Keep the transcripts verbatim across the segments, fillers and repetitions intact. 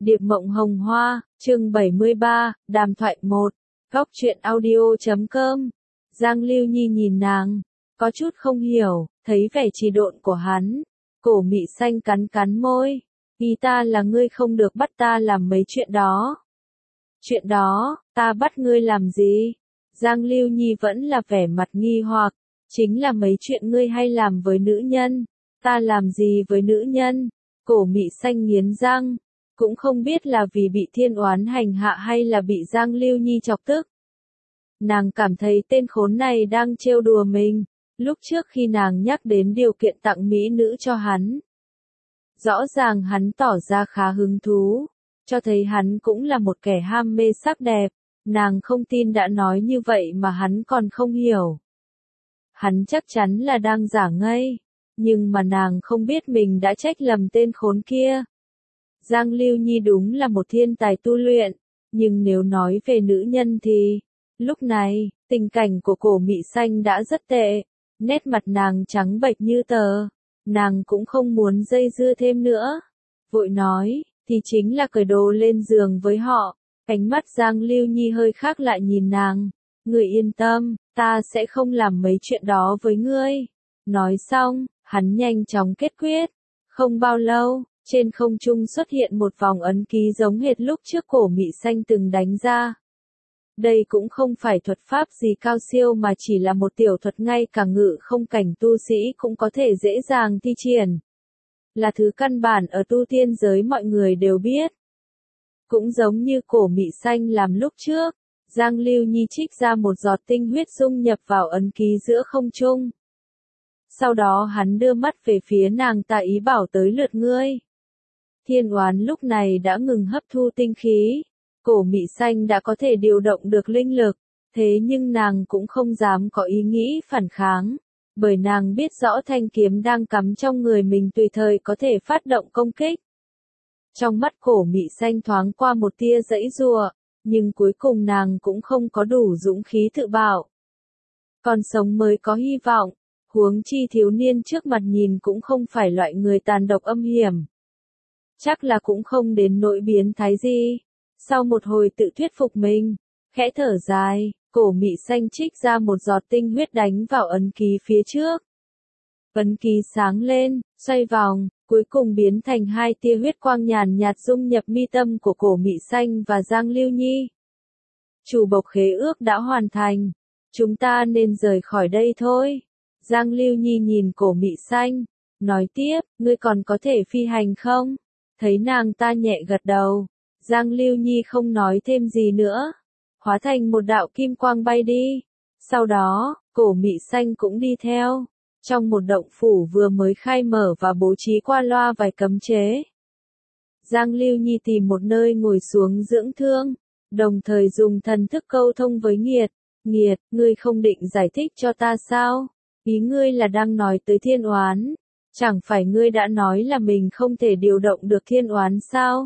Điệp Mộng Hồng Hoa, chương bảy mươi ba, đàm thoại một, góc truyện audio chấm com. Giang Lưu Nhi nhìn nàng, có chút không hiểu, thấy vẻ trì độn của hắn. Cổ Mị Xanh cắn cắn môi, ý ta là ngươi không được bắt ta làm mấy chuyện đó. Chuyện đó, ta bắt ngươi làm gì? Giang Lưu Nhi vẫn là vẻ mặt nghi hoặc, chính là mấy chuyện ngươi hay làm với nữ nhân. Ta làm gì với nữ nhân? Cổ Mị Xanh nghiến răng, cũng không biết là vì bị Thiên Oán hành hạ hay là bị Giang Lưu Nhi chọc tức. Nàng cảm thấy tên khốn này đang trêu đùa mình, lúc trước khi nàng nhắc đến điều kiện tặng mỹ nữ cho hắn. Rõ ràng hắn tỏ ra khá hứng thú, cho thấy hắn cũng là một kẻ ham mê sắc đẹp, nàng không tin đã nói như vậy mà hắn còn không hiểu. Hắn chắc chắn là đang giả ngây, nhưng mà nàng không biết mình đã trách lầm tên khốn kia. Giang Lưu Nhi đúng là một thiên tài tu luyện, nhưng nếu nói về nữ nhân thì, lúc này, tình cảnh của Cổ Mị Xanh đã rất tệ, nét mặt nàng trắng bệch như tờ, nàng cũng không muốn dây dưa thêm nữa. Vội nói, thì chính là cởi đồ lên giường với họ. Ánh mắt Giang Lưu Nhi hơi khác lại nhìn nàng, người yên tâm, ta sẽ không làm mấy chuyện đó với ngươi. Nói xong, hắn nhanh chóng kết quyết. Không bao lâu, trên không trung xuất hiện một vòng ấn ký giống hệt lúc trước Cổ Mị Xanh từng đánh ra. Đây cũng không phải thuật pháp gì cao siêu mà chỉ là một tiểu thuật ngay cả ngự không cảnh tu sĩ cũng có thể dễ dàng thi triển. Là thứ căn bản ở tu tiên giới mọi người đều biết. Cũng giống như Cổ Mị Xanh làm lúc trước, Giang Lưu Nhi trích ra một giọt tinh huyết dung nhập vào ấn ký giữa không trung. Sau đó hắn đưa mắt về phía nàng ta ý bảo tới lượt ngươi. Thiên Oán lúc này đã ngừng hấp thu tinh khí. Cổ Mị Xanh đã có thể điều động được linh lực, thế nhưng nàng cũng không dám có ý nghĩ phản kháng, bởi nàng biết rõ thanh kiếm đang cắm trong người mình tùy thời có thể phát động công kích. Trong mắt Cổ Mị Xanh thoáng qua một tia giãy giụa, nhưng cuối cùng nàng cũng không có đủ dũng khí tự bảo. Còn sống mới có hy vọng, huống chi thiếu niên trước mặt nhìn cũng không phải loại người tàn độc âm hiểm. Chắc là cũng không đến nỗi biến thái gì. Sau một hồi tự thuyết phục mình, khẽ thở dài, Cổ Mị Xanh trích ra một giọt tinh huyết đánh vào ấn ký phía trước. Ấn ký sáng lên, xoay vòng, cuối cùng biến thành hai tia huyết quang nhàn nhạt dung nhập mi tâm của Cổ Mị Xanh và Giang Lưu Nhi. Chủ bộc khế ước đã hoàn thành, chúng ta nên rời khỏi đây thôi. Giang Lưu Nhi nhìn Cổ Mị Xanh, nói tiếp, ngươi còn có thể phi hành không? Thấy nàng ta nhẹ gật đầu. Giang Lưu Nhi không nói thêm gì nữa, hóa thành một đạo kim quang bay đi. Sau đó, Cổ Mị Xanh cũng đi theo, trong một động phủ vừa mới khai mở và bố trí qua loa vài cấm chế. Giang Lưu Nhi tìm một nơi ngồi xuống dưỡng thương, đồng thời dùng thần thức câu thông với Nghiệt. Nghiệt, ngươi không định giải thích cho ta sao? Ý ngươi là đang nói tới Thiên Oán, chẳng phải ngươi đã nói là mình không thể điều động được Thiên Oán sao?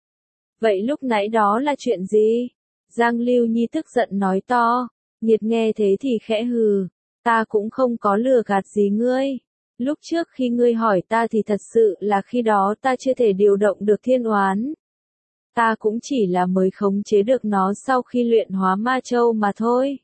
Vậy lúc nãy đó là chuyện gì? Giang Lưu Nhi tức giận nói to. Nghiệt nghe thế thì khẽ hừ. Ta cũng không có lừa gạt gì ngươi. Lúc trước khi ngươi hỏi ta thì thật sự là khi đó ta chưa thể điều động được Thiên Oán. Ta cũng chỉ là mới khống chế được nó sau khi luyện hóa ma châu mà thôi.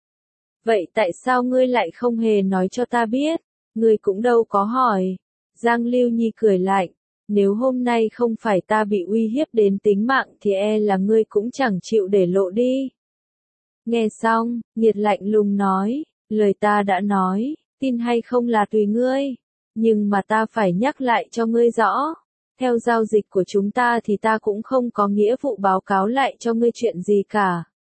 Vậy tại sao ngươi lại không hề nói cho ta biết? Ngươi cũng đâu có hỏi. Giang Lưu Nhi cười lạnh. Nếu hôm nay không phải ta bị uy hiếp đến tính mạng thì e là ngươi cũng chẳng chịu để lộ đi. Nghe xong, Nghiệt lạnh lùng nói, lời ta đã nói, tin hay không là tùy ngươi, nhưng mà ta phải nhắc lại cho ngươi rõ. Theo giao dịch của chúng ta thì ta cũng không có nghĩa vụ báo cáo lại cho ngươi chuyện gì cả.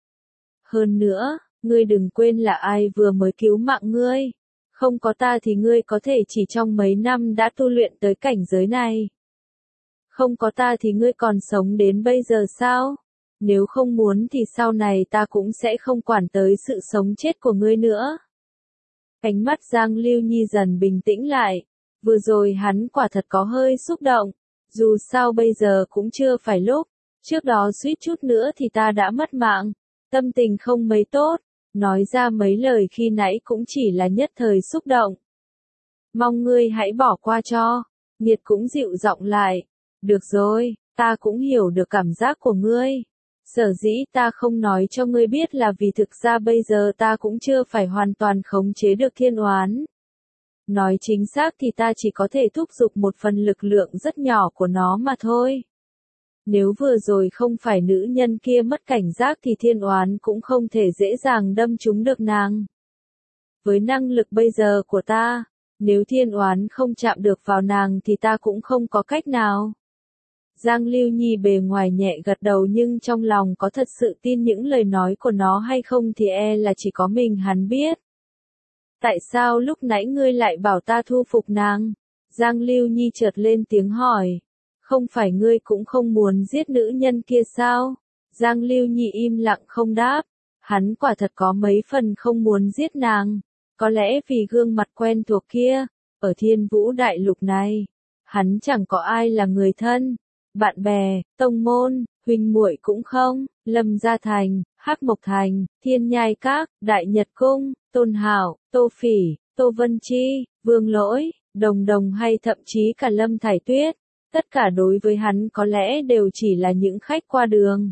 Hơn nữa, ngươi đừng quên là ai vừa mới cứu mạng ngươi. Không có ta thì ngươi có thể chỉ trong mấy năm đã tu luyện tới cảnh giới này. Không có ta thì ngươi còn sống đến bây giờ sao? Nếu không muốn thì sau này ta cũng sẽ không quản tới sự sống chết của ngươi nữa. Ánh mắt Giang Lưu Nhi dần bình tĩnh lại. Vừa rồi hắn quả thật có hơi xúc động. Dù sao bây giờ cũng chưa phải lúc. Trước đó suýt chút nữa thì ta đã mất mạng. Tâm tình không mấy tốt. Nói ra mấy lời khi nãy cũng chỉ là nhất thời xúc động. Mong ngươi hãy bỏ qua cho. Nghiệt cũng dịu giọng lại. Được rồi, ta cũng hiểu được cảm giác của ngươi. Sở dĩ ta không nói cho ngươi biết là vì thực ra bây giờ ta cũng chưa phải hoàn toàn khống chế được thiên oán. Nói chính xác thì ta chỉ có thể thúc giục một phần lực lượng rất nhỏ của nó mà thôi. Nếu vừa rồi không phải nữ nhân kia mất cảnh giác thì thiên oán cũng không thể dễ dàng đâm trúng được nàng. Với năng lực bây giờ của ta, nếu thiên oán không chạm được vào nàng thì ta cũng không có cách nào. Giang Lưu Nhi bề ngoài nhẹ gật đầu nhưng trong lòng có thật sự tin những lời nói của nó hay không thì e là chỉ có mình hắn biết. Tại sao lúc nãy ngươi lại bảo ta thu phục nàng? Giang Lưu Nhi chợt lên tiếng hỏi. Không phải ngươi cũng không muốn giết nữ nhân kia sao? Giang Lưu Nhi im lặng không đáp. Hắn quả thật có mấy phần không muốn giết nàng. Có lẽ vì gương mặt quen thuộc kia, ở Thiên Vũ Đại Lục này, hắn chẳng có ai là người thân, bạn bè, tông môn, huynh muội cũng không. Lâm Gia Thành, Hắc Mộc Thành, Thiên Nhai Các, Đại Nhật Cung, Tôn Hạo, Tô Phỉ, Tô Vân Chi, Vương Lỗi, Đồng Đồng hay thậm chí cả Lâm Thải Tuyết, tất cả đối với hắn có lẽ đều chỉ là những khách qua đường.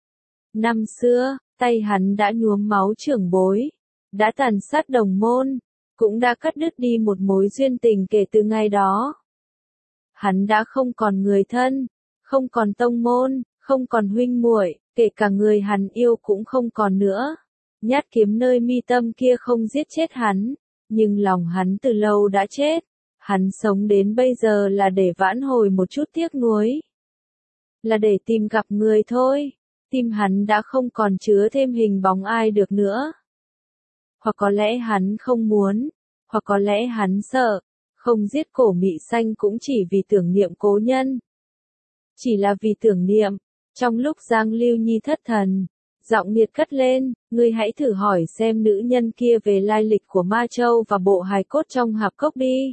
Năm xưa, tay hắn đã nhuốm máu trưởng bối, đã tàn sát đồng môn, cũng đã cắt đứt đi một mối duyên tình kể từ ngày đó. Hắn đã không còn người thân, không còn tông môn, không còn huynh muội, kể cả người hắn yêu cũng không còn nữa. Nhát kiếm nơi mi tâm kia không giết chết hắn, nhưng lòng hắn từ lâu đã chết. Hắn sống đến bây giờ là để vãn hồi một chút tiếc nuối. Là để tìm gặp người thôi. Tim hắn đã không còn chứa thêm hình bóng ai được nữa. Hoặc có lẽ hắn không muốn, hoặc có lẽ hắn sợ, không giết Cổ Mị Xanh cũng chỉ vì tưởng niệm cố nhân. Chỉ là vì tưởng niệm. Trong lúc Giang Lưu Nhi thất thần, giọng nghiệt cất lên, ngươi hãy thử hỏi xem nữ nhân kia về lai lịch của Ma Châu và bộ hài cốt trong hạp cốc đi.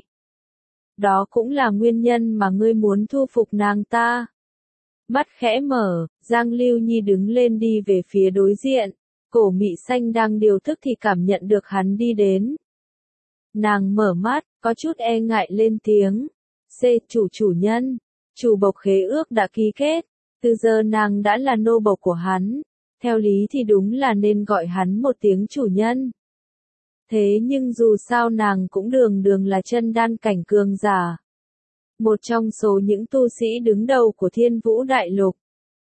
Đó cũng là nguyên nhân mà ngươi muốn thu phục nàng ta. Mắt khẽ mở, Giang Lưu Nhi đứng lên đi về phía đối diện. Cổ Mị Xanh đang điều thức thì cảm nhận được hắn đi đến. Nàng mở mắt, có chút e ngại lên tiếng. C. Chủ chủ nhân. Chủ bộc khế ước đã ký kết. Từ giờ nàng đã là nô bộc của hắn. Theo lý thì đúng là nên gọi hắn một tiếng chủ nhân. Thế nhưng dù sao nàng cũng đường đường là chân đan cảnh cường giả. Một trong số những tu sĩ đứng đầu của Thiên Vũ Đại Lục.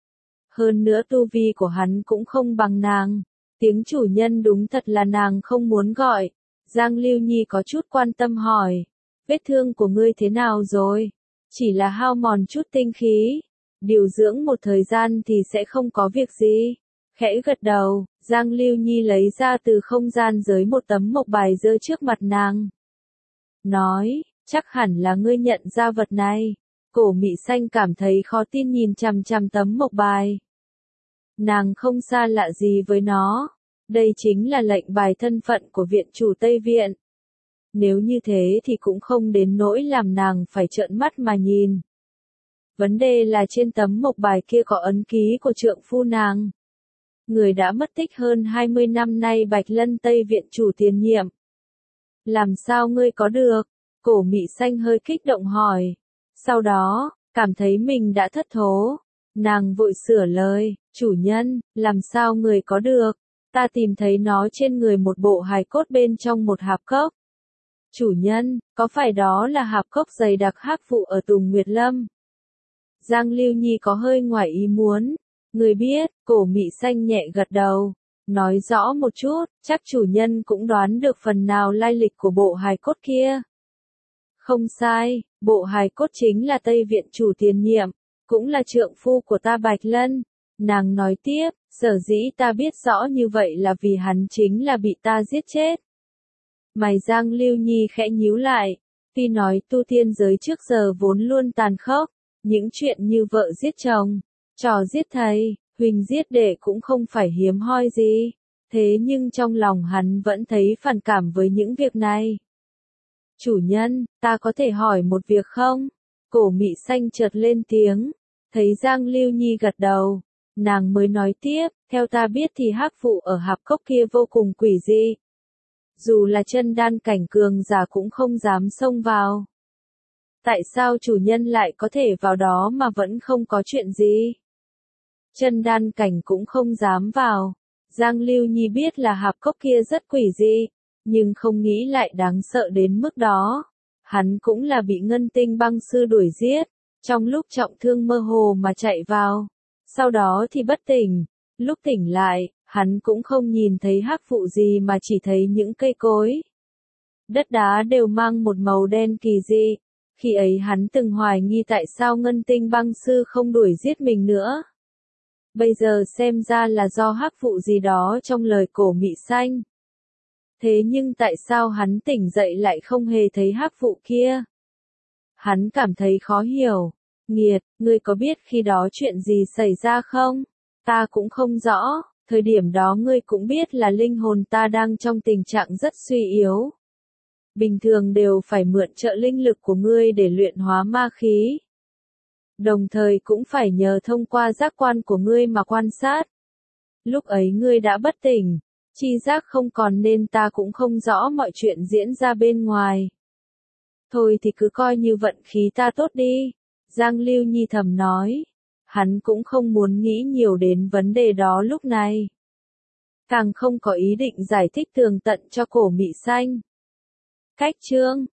Hơn nữa tu vi của hắn cũng không bằng nàng. Tiếng chủ nhân đúng thật là nàng không muốn gọi. Giang Lưu Nhi có chút quan tâm hỏi. Vết thương của ngươi thế nào rồi? Chỉ là hao mòn chút tinh khí. Điều dưỡng một thời gian thì sẽ không có việc gì. Khẽ gật đầu, Giang Lưu Nhi lấy ra từ không gian giới một tấm mộc bài giơ trước mặt nàng. Nói, chắc hẳn là ngươi nhận ra vật này. Cổ Mị Xanh cảm thấy khó tin nhìn chằm chằm tấm mộc bài. Nàng không xa lạ gì với nó. Đây chính là lệnh bài thân phận của viện chủ Tây Viện. Nếu như thế thì cũng không đến nỗi làm nàng phải trợn mắt mà nhìn. Vấn đề là trên tấm mộc bài kia có ấn ký của trượng phu nàng. Người đã mất tích hơn hai mươi năm nay Bạch Lân Tây Viện chủ tiền nhiệm. Làm sao ngươi có được? Cổ Mị Xanh hơi kích động hỏi. Sau đó, cảm thấy mình đã thất thố. Nàng vội sửa lời, chủ nhân, làm sao người có được? Ta tìm thấy nó trên người một bộ hài cốt bên trong một hạp cốc. Chủ nhân, có phải đó là hạp cốc dày đặc hắc vụ ở Tùng Nguyệt Lâm? Giang Lưu Nhi có hơi ngoài ý muốn. Người biết, Cổ Mị Xanh nhẹ gật đầu. Nói rõ một chút, chắc chủ nhân cũng đoán được phần nào lai lịch của bộ hài cốt kia. Không sai, bộ hài cốt chính là Tây Viện chủ tiền nhiệm, cũng là trượng phu của ta Bạch Lân. Nàng nói tiếp, sở dĩ ta biết rõ như vậy là vì hắn chính là bị ta giết chết. Mày Giang Lưu Nhi khẽ nhíu lại, tuy nói tu tiên giới trước giờ vốn luôn tàn khốc, những chuyện như vợ giết chồng, trò giết thầy, huỳnh giết đệ cũng không phải hiếm hoi gì, thế nhưng trong lòng hắn vẫn thấy phản cảm với những việc này. Chủ nhân, ta có thể hỏi một việc không? Cổ Mị Xanh chợt lên tiếng, thấy Giang Lưu Nhi gật đầu, nàng mới nói tiếp, theo ta biết thì hắc vụ ở hạp cốc kia vô cùng quỷ dị. Dù là chân đan cảnh cường giả cũng không dám xông vào. Tại sao chủ nhân lại có thể vào đó mà vẫn không có chuyện gì? Chân đan cảnh cũng không dám vào. Giang Lưu Nhi biết là hạp cốc kia rất quỷ dị, nhưng không nghĩ lại đáng sợ đến mức đó. Hắn cũng là bị Ngân Tinh băng sư đuổi giết, trong lúc trọng thương mơ hồ mà chạy vào. Sau đó thì bất tỉnh, lúc tỉnh lại, hắn cũng không nhìn thấy hắc vụ gì mà chỉ thấy những cây cối. Đất đá đều mang một màu đen kỳ dị. Khi ấy hắn từng hoài nghi tại sao Ngân Tinh băng sư không đuổi giết mình nữa. Bây giờ xem ra là do hắc vụ gì đó trong lời cổ mị xanh. Thế nhưng tại sao hắn tỉnh dậy lại không hề thấy hắc vụ kia? Hắn cảm thấy khó hiểu. Nghiệt, ngươi có biết khi đó chuyện gì xảy ra không? Ta cũng không rõ, thời điểm đó ngươi cũng biết là linh hồn ta đang trong tình trạng rất suy yếu. Bình thường đều phải mượn trợ linh lực của ngươi để luyện hóa ma khí. Đồng thời cũng phải nhờ thông qua giác quan của ngươi mà quan sát. Lúc ấy ngươi đã bất tỉnh, chi giác không còn nên ta cũng không rõ mọi chuyện diễn ra bên ngoài. Thôi thì cứ coi như vận khí ta tốt đi, Giang Lưu Nhi thầm nói. Hắn cũng không muốn nghĩ nhiều đến vấn đề đó lúc này. Càng không có ý định giải thích tường tận cho cổ mị xanh. Cách chương